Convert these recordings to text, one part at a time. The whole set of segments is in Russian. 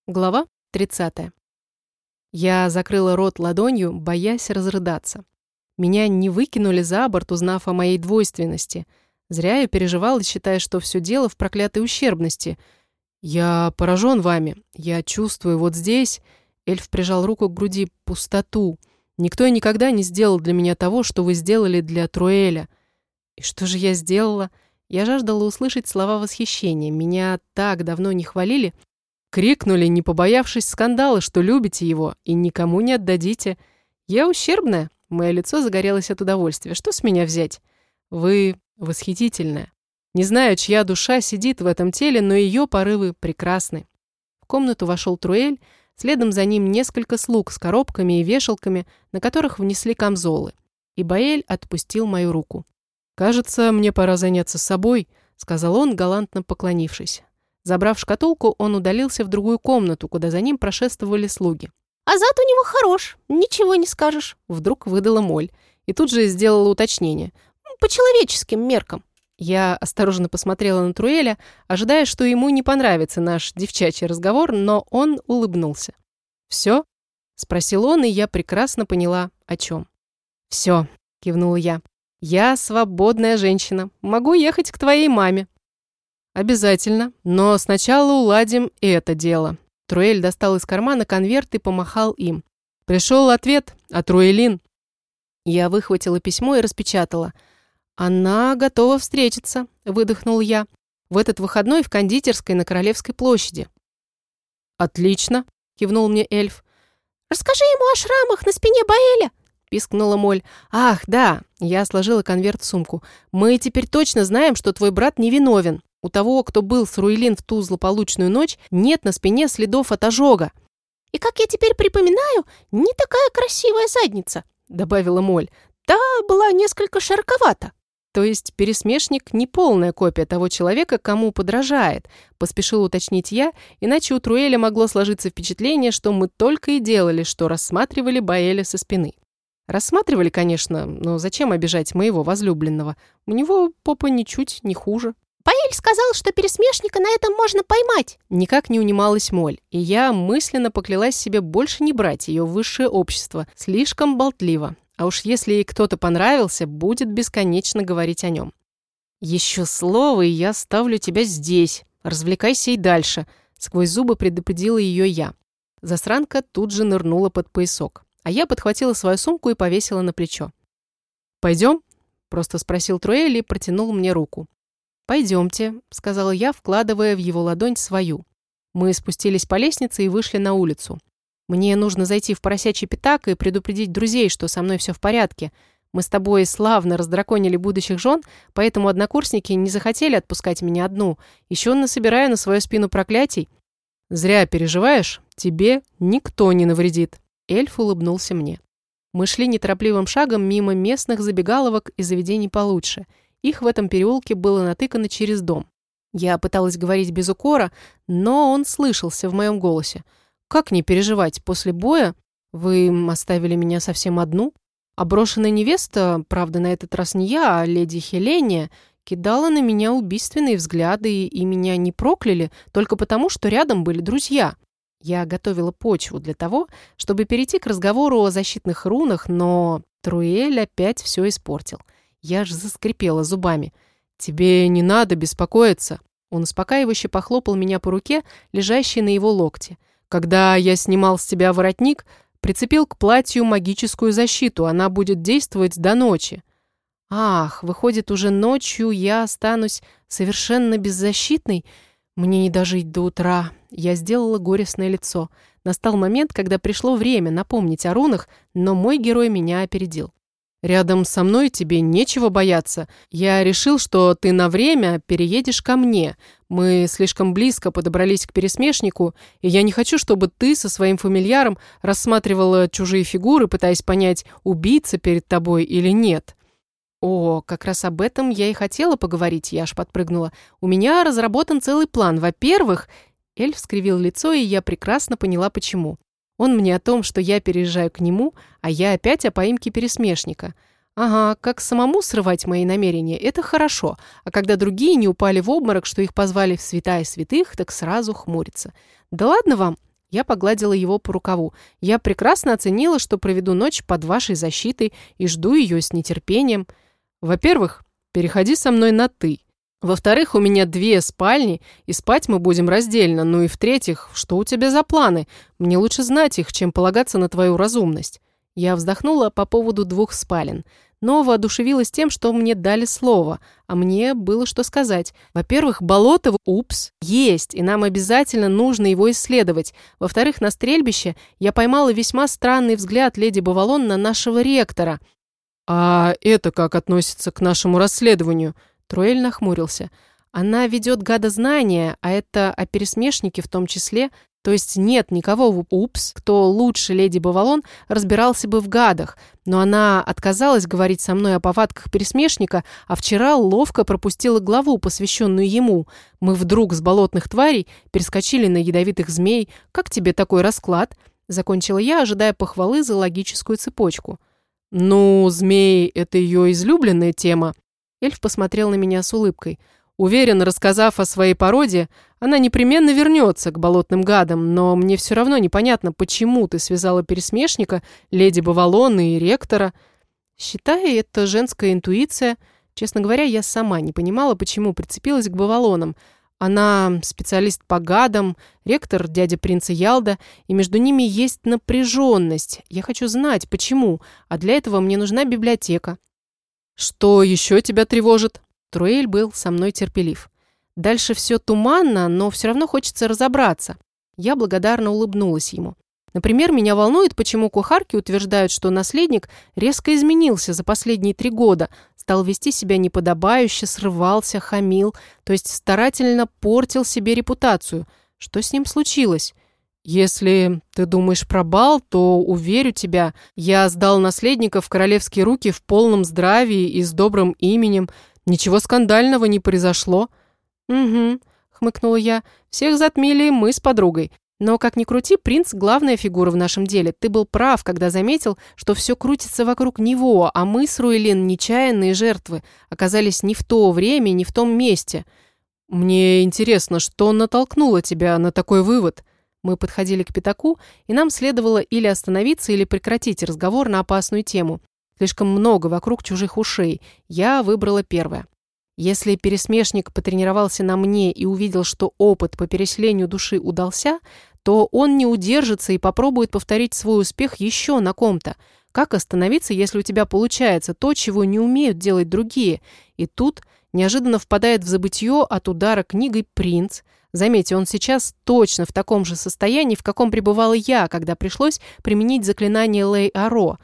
Глава 30. Я закрыла рот ладонью, боясь разрыдаться. Меня не выкинули за борт, узнав о моей двойственности. Зря я переживала, считая, что все дело в проклятой ущербности. «Я поражен вами. Я чувствую вот здесь...» Эльф прижал руку к груди. «Пустоту. Никто и никогда не сделал для меня того, что вы сделали для Труэля». И что же я сделала? Я жаждала услышать слова восхищения. Меня так давно не хвалили. Крикнули, не побоявшись скандала, что любите его и никому не отдадите. Я ущербная. Мое лицо загорелось от удовольствия. Что с меня взять? Вы восхитительная. Не знаю, чья душа сидит в этом теле, но ее порывы прекрасны. В комнату вошел Труэль, следом за ним несколько слуг с коробками и вешалками, на которых внесли камзолы. И Баэль отпустил мою руку. «Кажется, мне пора заняться собой», — сказал он, галантно поклонившись. Забрав шкатулку, он удалился в другую комнату, куда за ним прошествовали слуги. «А зад у него хорош, ничего не скажешь», — вдруг выдала Моль. И тут же сделала уточнение. «По человеческим меркам». Я осторожно посмотрела на Труэля, ожидая, что ему не понравится наш девчачий разговор, но он улыбнулся. «Все?» — спросил он, и я прекрасно поняла, о чем. «Все», — кивнула я. «Я свободная женщина. Могу ехать к твоей маме». «Обязательно, но сначала уладим это дело». Труэль достал из кармана конверт и помахал им. Пришел ответ от Руэлин. Я выхватила письмо и распечатала. «Она готова встретиться», — выдохнул я. «В этот выходной в кондитерской на Королевской площади». «Отлично», — кивнул мне эльф. «Расскажи ему о шрамах на спине Баэля», — пискнула Моль. «Ах, да», — я сложила конверт в сумку. «Мы теперь точно знаем, что твой брат невиновен. У того, кто был с Руэлин в ту злополучную ночь, нет на спине следов от ожога». «И как я теперь припоминаю, не такая красивая задница», — добавила Моль. «Та была несколько широковата». «То есть пересмешник не полная копия того человека, кому подражает», — поспешил уточнить я, иначе у Труэля могло сложиться впечатление, что мы только и делали, что рассматривали Баэля со спины. Рассматривали, конечно, но зачем обижать моего возлюбленного? У него попа ничуть не хуже. «Баэль сказал, что пересмешника на этом можно поймать». Никак не унималась Моль, и я мысленно поклялась себе больше не брать ее в высшее общество. Слишком болтливо. А уж если ей кто-то понравился, будет бесконечно говорить о нем. «Еще слово, и я ставлю тебя здесь. Развлекайся и дальше», — сквозь зубы предупредила ее я. Засранка тут же нырнула под поясок, а я подхватила свою сумку и повесила на плечо. «Пойдем?» — просто спросил Труэль и протянул мне руку. «Пойдемте», — сказала я, вкладывая в его ладонь свою. Мы спустились по лестнице и вышли на улицу. «Мне нужно зайти в поросячий пятак и предупредить друзей, что со мной все в порядке. Мы с тобой славно раздраконили будущих жен, поэтому однокурсники не захотели отпускать меня одну. Еще насобираю на свою спину проклятий». «Зря переживаешь, тебе никто не навредит», — эльф улыбнулся мне. Мы шли неторопливым шагом мимо местных забегаловок и заведений получше. Их в этом переулке было натыкано через дом. Я пыталась говорить без укора, но он слышался в моем голосе. «Как не переживать? После боя вы оставили меня совсем одну?» А брошенная невеста, правда, на этот раз не я, а леди Хеления, кидала на меня убийственные взгляды, и меня не прокляли только потому, что рядом были друзья. Я готовила почву для того, чтобы перейти к разговору о защитных рунах, но Труэль опять все испортил. Я аж заскрипела зубами. «Тебе не надо беспокоиться». Он успокаивающе похлопал меня по руке, лежащей на его локте. «Когда я снимал с тебя воротник, прицепил к платью магическую защиту. Она будет действовать до ночи». «Ах, выходит, уже ночью я останусь совершенно беззащитной? Мне не дожить до утра». Я сделала горестное лицо. Настал момент, когда пришло время напомнить о рунах, но мой герой меня опередил. «Рядом со мной тебе нечего бояться. Я решил, что ты на время переедешь ко мне. Мы слишком близко подобрались к пересмешнику, и я не хочу, чтобы ты со своим фамильяром рассматривала чужие фигуры, пытаясь понять, убийца перед тобой или нет». «О, как раз об этом я и хотела поговорить», — я аж подпрыгнула. «У меня разработан целый план. Во-первых...» Эльф скривил лицо, и я прекрасно поняла, почему. Он мне о том, что я переезжаю к нему, а я опять о поимке пересмешника. Ага, как самому срывать мои намерения, это хорошо, а когда другие не упали в обморок, что их позвали в святая святых, так сразу хмурится. Да ладно вам, Я погладила его по рукаву. Я прекрасно оценила, что проведу ночь под вашей защитой и жду ее с нетерпением. Во-первых, переходи со мной на «ты». Во-вторых, у меня 2 спальни, и спать мы будем раздельно. Ну и в-третьих, что у тебя за планы? Мне лучше знать их, чем полагаться на твою разумность. Я вздохнула по поводу 2 спален, но воодушевилась тем, что мне дали слово, а мне было что сказать. Во-первых, болото, есть, и нам обязательно нужно его исследовать. Во-вторых, на стрельбище я поймала весьма странный взгляд леди Бавалон на нашего ректора. «А это как относится к нашему расследованию?» Труэль нахмурился. «Она ведет гадознания, а это о пересмешнике в том числе. То есть нет никого кто лучше леди Бавалон разбирался бы в гадах. Но она отказалась говорить со мной о повадках пересмешника, а вчера ловко пропустила главу, посвященную ему. Мы вдруг с болотных тварей перескочили на ядовитых змей. Как тебе такой расклад?» Закончила я, ожидая похвалы за логическую цепочку. «Ну, змеи – это ее излюбленная тема». Эльф посмотрел на меня с улыбкой. «Уверен, рассказав о своей породе, она непременно вернется к болотным гадам, но мне все равно непонятно, почему ты связала пересмешника, леди Бавалон и ректора». Считаю, это женская интуиция. Честно говоря, я сама не понимала, почему прицепилась к Бавалонам. Она специалист по гадам, ректор дядя принца Ялда, и между ними есть напряженность. Я хочу знать, почему, а для этого мне нужна библиотека. «Что еще тебя тревожит?» Труэль был со мной терпелив. Дальше все туманно, но все равно хочется разобраться. Я благодарно улыбнулась ему. Например, меня волнует, почему кухарки утверждают, что наследник резко изменился за последние 3 года, стал вести себя неподобающе, срывался, хамил, то есть старательно портил себе репутацию. Что с ним случилось? «Если ты думаешь про бал, то, уверю тебя, я сдал наследника в королевские руки в полном здравии и с добрым именем. Ничего скандального не произошло». «Угу», — хмыкнула я, — «всех затмили мы с подругой. Но, как ни крути, принц — главная фигура в нашем деле. Ты был прав, когда заметил, что все крутится вокруг него, а мы с Руэлин, нечаянные жертвы, оказались не в то время, не в том месте. Мне интересно, что натолкнуло тебя на такой вывод?» Мы подходили к пятаку, и нам следовало или остановиться, или прекратить разговор на опасную тему. Слишком много вокруг чужих ушей. Я выбрала первое. Если пересмешник потренировался на мне и увидел, что опыт по переселению души удался, то он не удержится и попробует повторить свой успех еще на ком-то. Как остановиться, если у тебя получается то, чего не умеют делать другие? И тут неожиданно впадает в забытье от удара книгой принц. Заметьте, он сейчас точно в таком же состоянии, в каком пребывала я, когда пришлось применить заклинание Лей-Аро.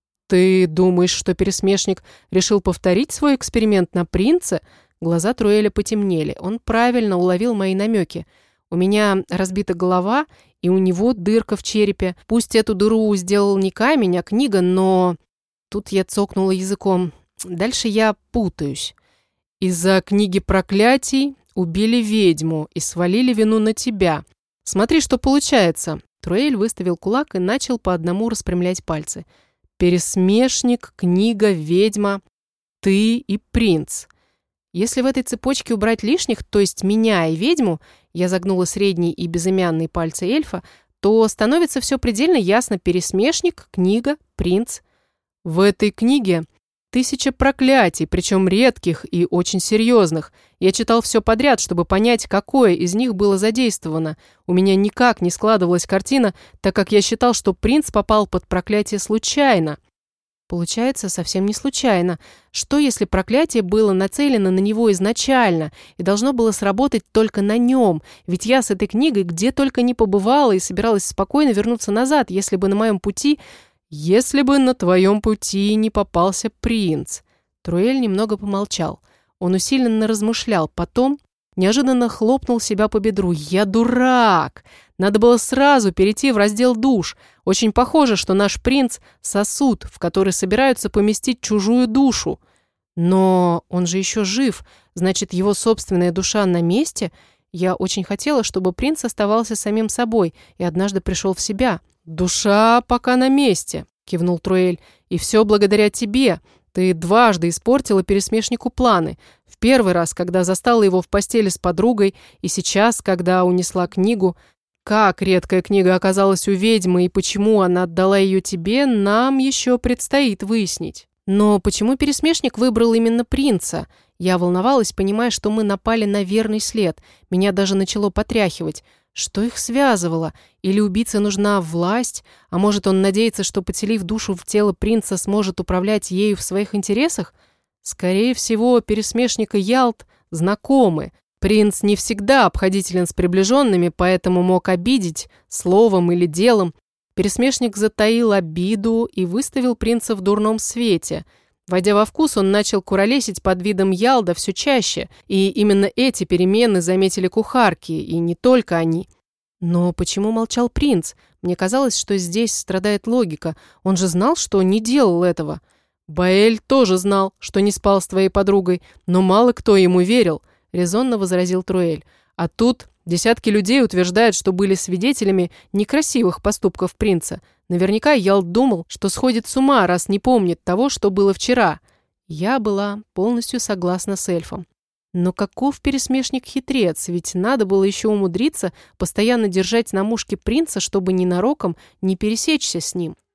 «Ты думаешь, что пересмешник решил повторить свой эксперимент на принце?» Глаза Труэля потемнели. Он правильно уловил мои намеки. «У меня разбита голова, и у него дырка в черепе. Пусть эту дыру сделал не камень, а книга, но...» Тут я цокнула языком. Дальше я путаюсь. «Из-за книги проклятий убили ведьму и свалили вину на тебя. Смотри, что получается». Труэль выставил кулак и начал по одному распрямлять пальцы. «Пересмешник, книга, ведьма, ты и принц. Если в этой цепочке убрать лишних, то есть меня и ведьму, я загнула средний и безымянный пальцы эльфа, то становится все предельно ясно: пересмешник, книга, принц. В этой книге 1000 проклятий, причем редких и очень серьезных. Я читал все подряд, чтобы понять, какое из них было задействовано. У меня никак не складывалась картина, так как я считал, что принц попал под проклятие случайно. Получается, совсем не случайно. Что, если проклятие было нацелено на него изначально и должно было сработать только на нем? Ведь я с этой книгой где только не побывала и собиралась спокойно вернуться назад, если бы на моем пути... «Если бы на твоем пути не попался принц». Труэль немного помолчал. Он усиленно размышлял. Потом неожиданно хлопнул себя по бедру. «Я дурак! Надо было сразу перейти в раздел душ. Очень похоже, что наш принц – сосуд, в который собираются поместить чужую душу. Но он же еще жив, значит, его собственная душа на месте. Я очень хотела, чтобы принц оставался самим собой и однажды пришел в себя». «Душа пока на месте», — кивнул Труэль. «И все благодаря тебе. Ты дважды испортила пересмешнику планы. В первый раз, когда застала его в постели с подругой, и сейчас, когда унесла книгу. Как редкая книга оказалась у ведьмы и почему она отдала ее тебе, нам еще предстоит выяснить. Но почему пересмешник выбрал именно принца? Я волновалась, понимая, что мы напали на верный след. Меня даже начало потряхивать. Что их связывало? Или убийце нужна власть? А может, он надеется, что, поселив душу в тело принца, сможет управлять ею в своих интересах? Скорее всего, пересмешник и Ялт знакомы. Принц не всегда обходителен с приближенными, поэтому мог обидеть словом или делом. Пересмешник затаил обиду и выставил принца в дурном свете. Войдя во вкус, он начал куролесить под видом Ялда все чаще, и именно эти перемены заметили кухарки, и не только они. Но почему молчал принц? Мне казалось, что здесь страдает логика. Он же знал, что не делал этого. Баэль тоже знал, что не спал с твоей подругой, но мало кто ему верил, резонно возразил Труэль. А тут десятки людей утверждают, что были свидетелями некрасивых поступков принца. Наверняка Ялт думал, что сходит с ума, раз не помнит того, что было вчера. Я была полностью согласна с эльфом. Но каков пересмешник-хитрец, ведь надо было еще умудриться постоянно держать на мушке принца, чтобы ненароком не пересечься с ним.